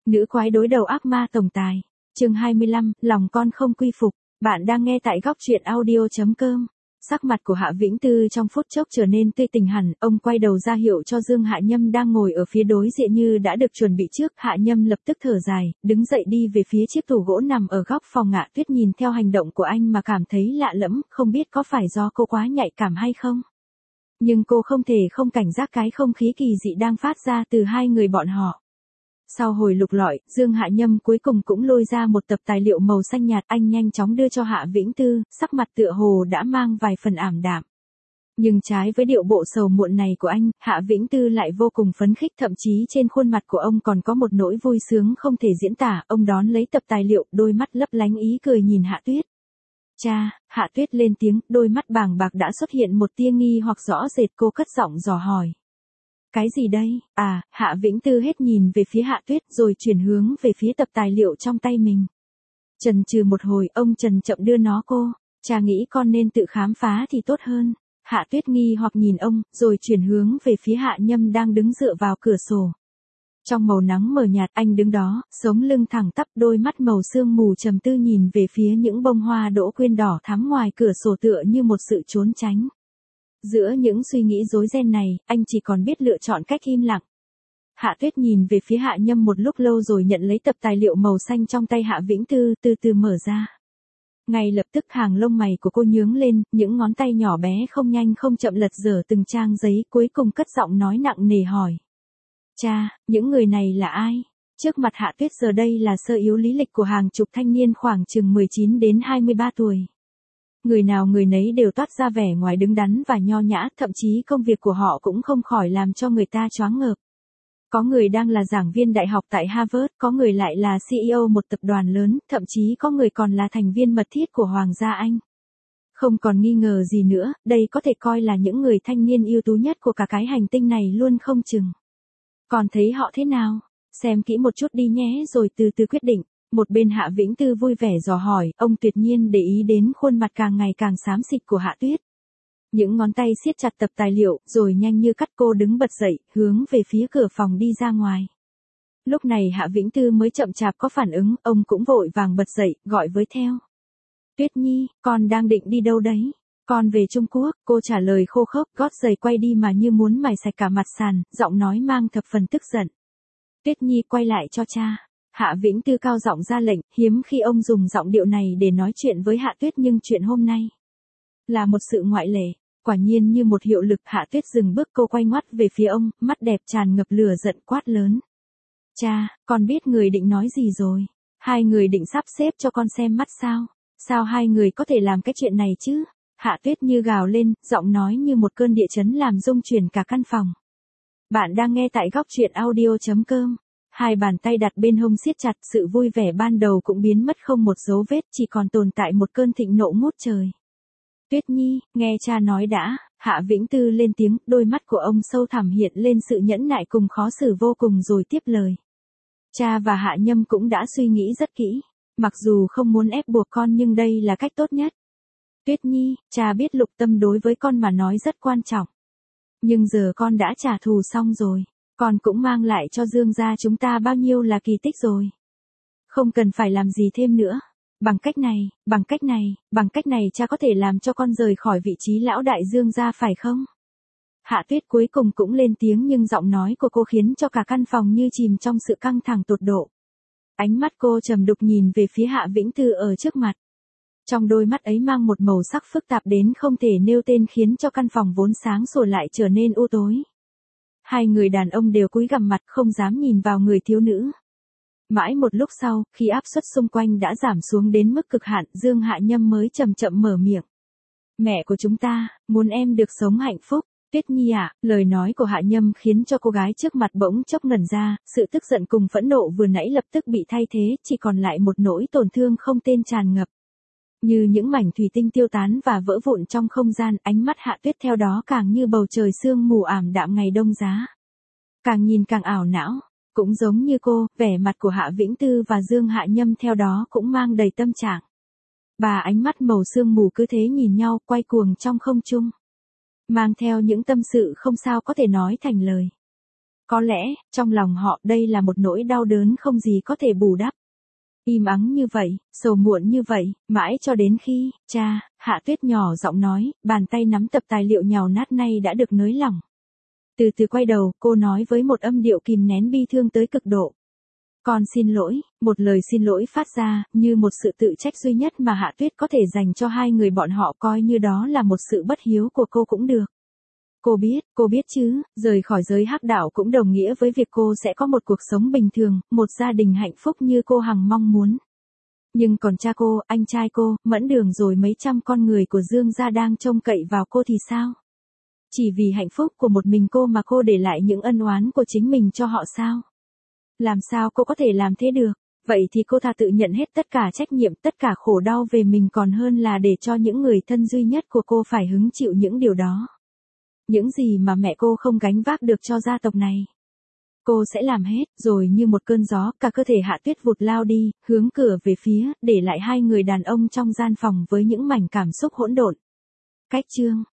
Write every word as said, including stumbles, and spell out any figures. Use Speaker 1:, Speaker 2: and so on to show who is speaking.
Speaker 1: Nữ quái đối đầu ác ma tổng tài. Chương hai mươi lăm, lòng con không quy phục. Bạn đang nghe tại góc truyện audio chấm com. Sắc mặt của Hạ Vĩnh Tư trong phút chốc trở nên tươi tỉnh hẳn, ông quay đầu ra hiệu cho Dương Hạ Nhâm đang ngồi ở phía đối diện như đã được chuẩn bị trước. Hạ Nhâm lập tức thở dài, đứng dậy đi về phía chiếc tủ gỗ nằm ở góc phòng. Ngạ Tuyết nhìn theo hành động của anh mà cảm thấy lạ lẫm, không biết có phải do cô quá nhạy cảm hay không. Nhưng cô không thể không cảnh giác cái không khí kỳ dị đang phát ra từ hai người bọn họ. Sau hồi lục lọi, Dương Hạ Nhâm cuối cùng cũng lôi ra một tập tài liệu màu xanh nhạt, anh nhanh chóng đưa cho Hạ Vĩnh Tư, sắc mặt tựa hồ đã mang vài phần ảm đạm. Nhưng trái với điệu bộ sầu muộn này của anh, Hạ Vĩnh Tư lại vô cùng phấn khích, thậm chí trên khuôn mặt của ông còn có một nỗi vui sướng không thể diễn tả. Ông đón lấy tập tài liệu, đôi mắt lấp lánh ý cười nhìn Hạ Tuyết. Cha, Hạ Tuyết lên tiếng, đôi mắt bàng bạc đã xuất hiện một tia nghi hoặc rõ rệt. Cô cất giọng dò hỏi. Cái gì đây? À, Hạ Vĩnh Tư hết nhìn về phía Hạ Tuyết rồi chuyển hướng về phía tập tài liệu trong tay mình. Chần chừ một hồi, ông chần chậm đưa nó cô. Cha nghĩ con nên tự khám phá thì tốt hơn. Hạ Tuyết nghi hoặc nhìn ông, rồi chuyển hướng về phía Hạ Nhâm đang đứng dựa vào cửa sổ. Trong màu nắng mờ nhạt, anh đứng đó, sống lưng thẳng tắp, đôi mắt màu sương mù trầm tư nhìn về phía những bông hoa đỗ quyên đỏ thắm ngoài cửa sổ tựa như một sự trốn tránh. Giữa những suy nghĩ rối ren này, anh chỉ còn biết lựa chọn cách im lặng. Hạ Tuyết nhìn về phía Hạ Nhâm một lúc lâu rồi nhận lấy tập tài liệu màu xanh trong tay Hạ Vĩnh Tư, từ từ mở ra. Ngay lập tức hàng lông mày của cô nhướng lên, những ngón tay nhỏ bé không nhanh không chậm lật dở từng trang giấy, cuối cùng cất giọng nói nặng nề hỏi. Cha, những người này là ai? Trước mặt Hạ Tuyết giờ đây là sơ yếu lý lịch của hàng chục thanh niên khoảng chừng mười chín đến hai mươi ba tuổi. Người nào người nấy đều toát ra vẻ ngoài đứng đắn và nho nhã, thậm chí công việc của họ cũng không khỏi làm cho người ta choáng ngợp. Có người đang là giảng viên đại học tại Harvard, có người lại là xê e ô một tập đoàn lớn, thậm chí có người còn là thành viên mật thiết của Hoàng gia Anh. Không còn nghi ngờ gì nữa, đây có thể coi là những người thanh niên ưu tú nhất của cả cái hành tinh này luôn không chừng. Còn thấy họ thế nào? Xem kỹ một chút đi nhé rồi từ từ quyết định. Một bên Hạ Vĩnh Tư vui vẻ dò hỏi, ông tuyệt nhiên để ý đến khuôn mặt càng ngày càng xám xịt của Hạ Tuyết. Những ngón tay siết chặt tập tài liệu, rồi nhanh như cắt cô đứng bật dậy, hướng về phía cửa phòng đi ra ngoài. Lúc này Hạ Vĩnh Tư mới chậm chạp có phản ứng, ông cũng vội vàng bật dậy, gọi với theo. Tuyết Nhi, con đang định đi đâu đấy? Con về Trung Quốc, cô trả lời khô khốc, gót giày quay đi mà như muốn mài sạch cả mặt sàn, giọng nói mang thập phần tức giận. Tuyết Nhi quay lại cho cha. Hạ Vĩnh Tư cao giọng ra lệnh, hiếm khi ông dùng giọng điệu này để nói chuyện với Hạ Tuyết, nhưng chuyện hôm nay là một sự ngoại lệ. Quả nhiên như một hiệu lực, Hạ Tuyết dừng bước, cô quay ngoắt về phía ông, mắt đẹp tràn ngập lửa giận, quát lớn. Cha, con biết người định nói gì rồi. Hai người định sắp xếp cho con xem mắt sao? Sao hai người có thể làm cái chuyện này chứ? Hạ Tuyết như gào lên, giọng nói như một cơn địa chấn làm rung chuyển cả căn phòng. Bạn đang nghe tại góc truyện audio chấm com. Hai bàn tay đặt bên hông siết chặt, sự vui vẻ ban đầu cũng biến mất không một dấu vết, chỉ còn tồn tại một cơn thịnh nộ ngút trời. Tuyết Nhi, nghe cha nói đã. Hạ Vĩnh Tư lên tiếng, đôi mắt của ông sâu thẳm hiện lên sự nhẫn nại cùng khó xử vô cùng rồi tiếp lời. Cha và Hạ Nhâm cũng đã suy nghĩ rất kỹ. Mặc dù không muốn ép buộc con nhưng đây là cách tốt nhất. Tuyết Nhi, cha biết Lục Tâm đối với con mà nói rất quan trọng. Nhưng giờ con đã trả thù xong rồi. Con cũng mang lại cho Dương gia chúng ta bao nhiêu là kỳ tích rồi. Không cần phải làm gì thêm nữa. Bằng cách này, bằng cách này, bằng cách này cha có thể làm cho con rời khỏi vị trí lão đại Dương gia phải không? Hạ Tuyết cuối cùng cũng lên tiếng, nhưng giọng nói của cô khiến cho cả căn phòng như chìm trong sự căng thẳng tột độ. Ánh mắt cô trầm đục nhìn về phía Hạ Vĩnh Tư ở trước mặt. Trong đôi mắt ấy mang một màu sắc phức tạp đến không thể nêu tên, khiến cho căn phòng vốn sáng sủa lại trở nên u tối. Hai người đàn ông đều cúi gằm mặt không dám nhìn vào người thiếu nữ. Mãi một lúc sau, khi áp suất xung quanh đã giảm xuống đến mức cực hạn, Dương Hạ Nhâm mới chậm chậm mở miệng. Mẹ của chúng ta, muốn em được sống hạnh phúc. Tuyết Nhi ạ, lời nói của Hạ Nhâm khiến cho cô gái trước mặt bỗng chốc ngẩn ra, sự tức giận cùng phẫn nộ vừa nãy lập tức bị thay thế, chỉ còn lại một nỗi tổn thương không tên tràn ngập. Như những mảnh thủy tinh tiêu tán và vỡ vụn trong không gian, ánh mắt Hạ Tuyết theo đó càng như bầu trời sương mù ảm đạm ngày đông giá. Càng nhìn càng ảo não, cũng giống như cô, vẻ mặt của Hạ Vĩnh Tư và Dương Hạ Nhâm theo đó cũng mang đầy tâm trạng. Bà ánh mắt màu sương mù cứ thế nhìn nhau, quay cuồng trong không trung. Mang theo những tâm sự không sao có thể nói thành lời. Có lẽ, trong lòng họ đây là một nỗi đau đớn không gì có thể bù đắp. Im ắng như vậy, sầu muộn như vậy, mãi cho đến khi, cha, Hạ Tuyết nhỏ giọng nói, bàn tay nắm tập tài liệu nhào nát nay đã được nới lỏng. Từ từ quay đầu, cô nói với một âm điệu kìm nén bi thương tới cực độ. Con xin lỗi, một lời xin lỗi phát ra, như một sự tự trách duy nhất mà Hạ Tuyết có thể dành cho hai người bọn họ, coi như đó là một sự bất hiếu của cô cũng được. Cô biết, cô biết chứ, rời khỏi giới hắc đạo cũng đồng nghĩa với việc cô sẽ có một cuộc sống bình thường, một gia đình hạnh phúc như cô hằng mong muốn. Nhưng còn cha cô, anh trai cô, Mẫn Đường rồi mấy trăm con người của Dương gia đang trông cậy vào cô thì sao? Chỉ vì hạnh phúc của một mình cô mà cô để lại những ân oán của chính mình cho họ sao? Làm sao cô có thể làm thế được? Vậy thì cô thà tự nhận hết tất cả trách nhiệm, tất cả khổ đau về mình còn hơn là để cho những người thân duy nhất của cô phải hứng chịu những điều đó. Những gì mà mẹ cô không gánh vác được cho gia tộc này. Cô sẽ làm hết, rồi như một cơn gió, cả cơ thể Hạ Tuyết vụt lao đi, hướng cửa về phía, để lại hai người đàn ông trong gian phòng với những mảnh cảm xúc hỗn độn. Cách chương